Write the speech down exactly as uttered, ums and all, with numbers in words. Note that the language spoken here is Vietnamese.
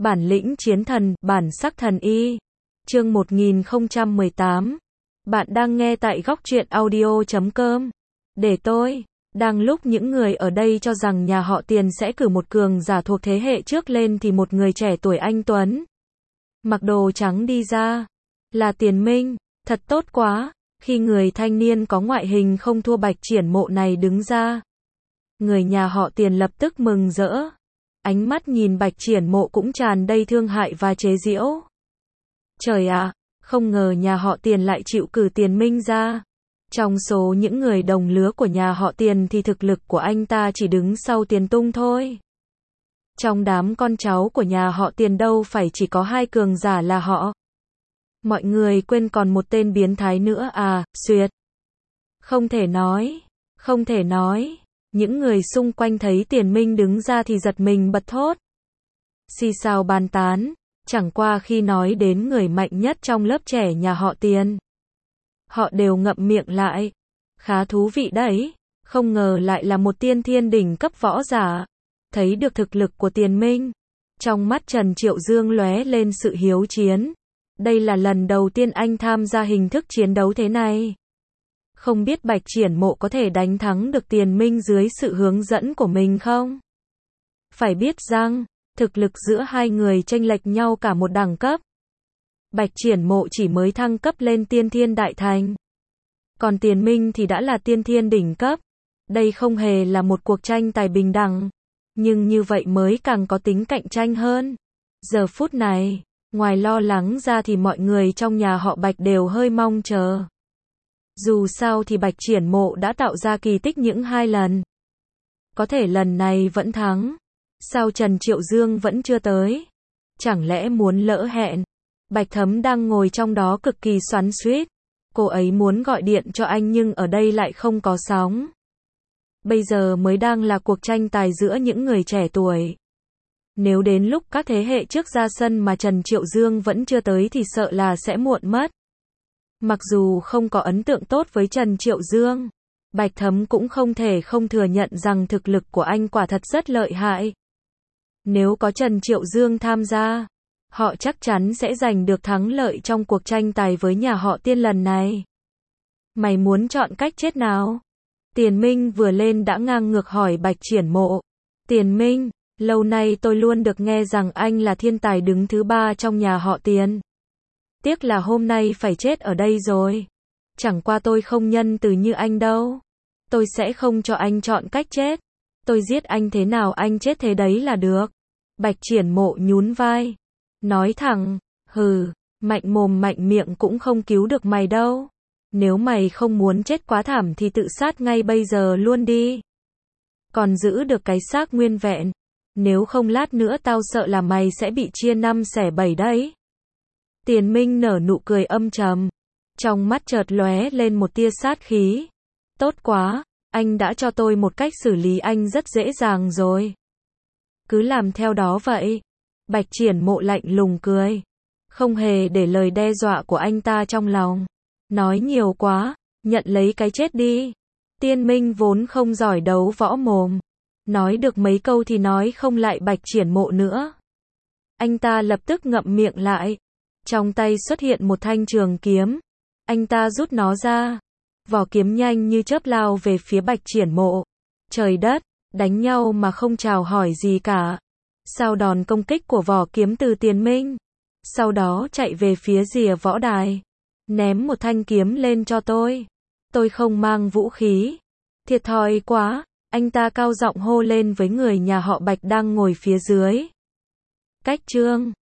Bản lĩnh chiến thần, bản sắc thần y. Chương một nghìn không trăm mười tám. Bạn đang nghe tại góc truyện audio chấm com. Để tôi. Đang lúc những người ở đây cho rằng nhà họ Tiền sẽ cử một cường giả thuộc thế hệ trước lên thì một người trẻ tuổi anh tuấn, mặc đồ trắng đi ra. Là Tiền Minh. Thật tốt quá. Khi người thanh niên có ngoại hình không thua Bạch Triển Mộ này đứng ra, người nhà họ Tiền lập tức mừng rỡ. Ánh mắt nhìn Bạch Triển Mộ cũng tràn đầy thương hại và chế giễu. Trời ạ, không ngờ nhà họ Tiền lại chịu cử Tiền Minh ra. Trong số những người đồng lứa của nhà họ Tiền thì thực lực của anh ta chỉ đứng sau Tiền Tung thôi. Trong đám con cháu của nhà họ Tiền đâu phải chỉ có hai cường giả là họ. Mọi người quên còn một tên biến thái nữa à, xuyệt. Không thể nói, không thể nói. Những người xung quanh thấy Tiền Minh đứng ra thì giật mình bật thốt. Xì xào bàn tán, chẳng qua khi nói đến người mạnh nhất trong lớp trẻ nhà họ Tiền, họ đều ngậm miệng lại. Khá thú vị đấy, không ngờ lại là một tiên thiên đỉnh cấp võ giả. Thấy được thực lực của Tiền Minh, trong mắt Trần Triệu Dương lóe lên sự hiếu chiến. Đây là lần đầu tiên anh tham gia hình thức chiến đấu thế này. Không biết Bạch Triển Mộ có thể đánh thắng được Tiền Minh dưới sự hướng dẫn của mình không? Phải biết rằng, thực lực giữa hai người chênh lệch nhau cả một đẳng cấp. Bạch Triển Mộ chỉ mới thăng cấp lên tiên thiên đại thành, còn Tiền Minh thì đã là tiên thiên đỉnh cấp. Đây không hề là một cuộc tranh tài bình đẳng, nhưng như vậy mới càng có tính cạnh tranh hơn. Giờ phút này, ngoài lo lắng ra thì mọi người trong nhà họ Bạch đều hơi mong chờ. Dù sao thì Bạch Triển Mộ đã tạo ra kỳ tích những hai lần. Có thể lần này vẫn thắng. Sao Trần Triệu Dương vẫn chưa tới? Chẳng lẽ muốn lỡ hẹn? Bạch Thấm đang ngồi trong đó cực kỳ xoắn xuýt. Cô ấy muốn gọi điện cho anh nhưng ở đây lại không có sóng. Bây giờ mới đang là cuộc tranh tài giữa những người trẻ tuổi. Nếu đến lúc các thế hệ trước ra sân mà Trần Triệu Dương vẫn chưa tới thì sợ là sẽ muộn mất. Mặc dù không có ấn tượng tốt với Trần Triệu Dương, Bạch Thấm cũng không thể không thừa nhận rằng thực lực của anh quả thật rất lợi hại. Nếu có Trần Triệu Dương tham gia, họ chắc chắn sẽ giành được thắng lợi trong cuộc tranh tài với nhà họ Tiên lần này. Mày muốn chọn cách chết nào? Tiền Minh vừa lên đã ngang ngược hỏi Bạch Triển Mộ. Tiền Minh, lâu nay tôi luôn được nghe rằng anh là thiên tài đứng thứ ba trong nhà họ Tiền. Tiếc là hôm nay phải chết ở đây rồi. Chẳng qua tôi không nhân từ như anh đâu. Tôi sẽ không cho anh chọn cách chết. Tôi giết anh thế nào anh chết thế đấy là được. Bạch Triển Mộ nhún vai, nói thẳng, hừ, mạnh mồm mạnh miệng cũng không cứu được mày đâu. Nếu mày không muốn chết quá thảm thì tự sát ngay bây giờ luôn đi. Còn giữ được cái xác nguyên vẹn. Nếu không lát nữa tao sợ là mày sẽ bị chia năm xẻ bảy đấy. Tiền Minh nở nụ cười âm trầm, trong mắt chợt lóe lên một tia sát khí. Tốt quá, anh đã cho tôi một cách xử lý anh rất dễ dàng rồi. Cứ làm theo đó vậy. Bạch Triển Mộ lạnh lùng cười, không hề để lời đe dọa của anh ta trong lòng. Nói nhiều quá, nhận lấy cái chết đi. Tiên Minh vốn không giỏi đấu võ mồm, nói được mấy câu thì nói không lại Bạch Triển Mộ nữa. Anh ta lập tức ngậm miệng lại. Trong tay xuất hiện một thanh trường kiếm. Anh ta rút nó ra. Vỏ kiếm nhanh như chớp lao về phía Bạch Triển Mộ. Trời đất, đánh nhau mà không chào hỏi gì cả. Sau đòn công kích của vỏ kiếm từ Tiền Minh, sau đó chạy về phía rìa võ đài. Ném một thanh kiếm lên cho tôi. Tôi không mang vũ khí. Thiệt thòi quá. Anh ta cao giọng hô lên với người nhà họ Bạch đang ngồi phía dưới. Cách trương.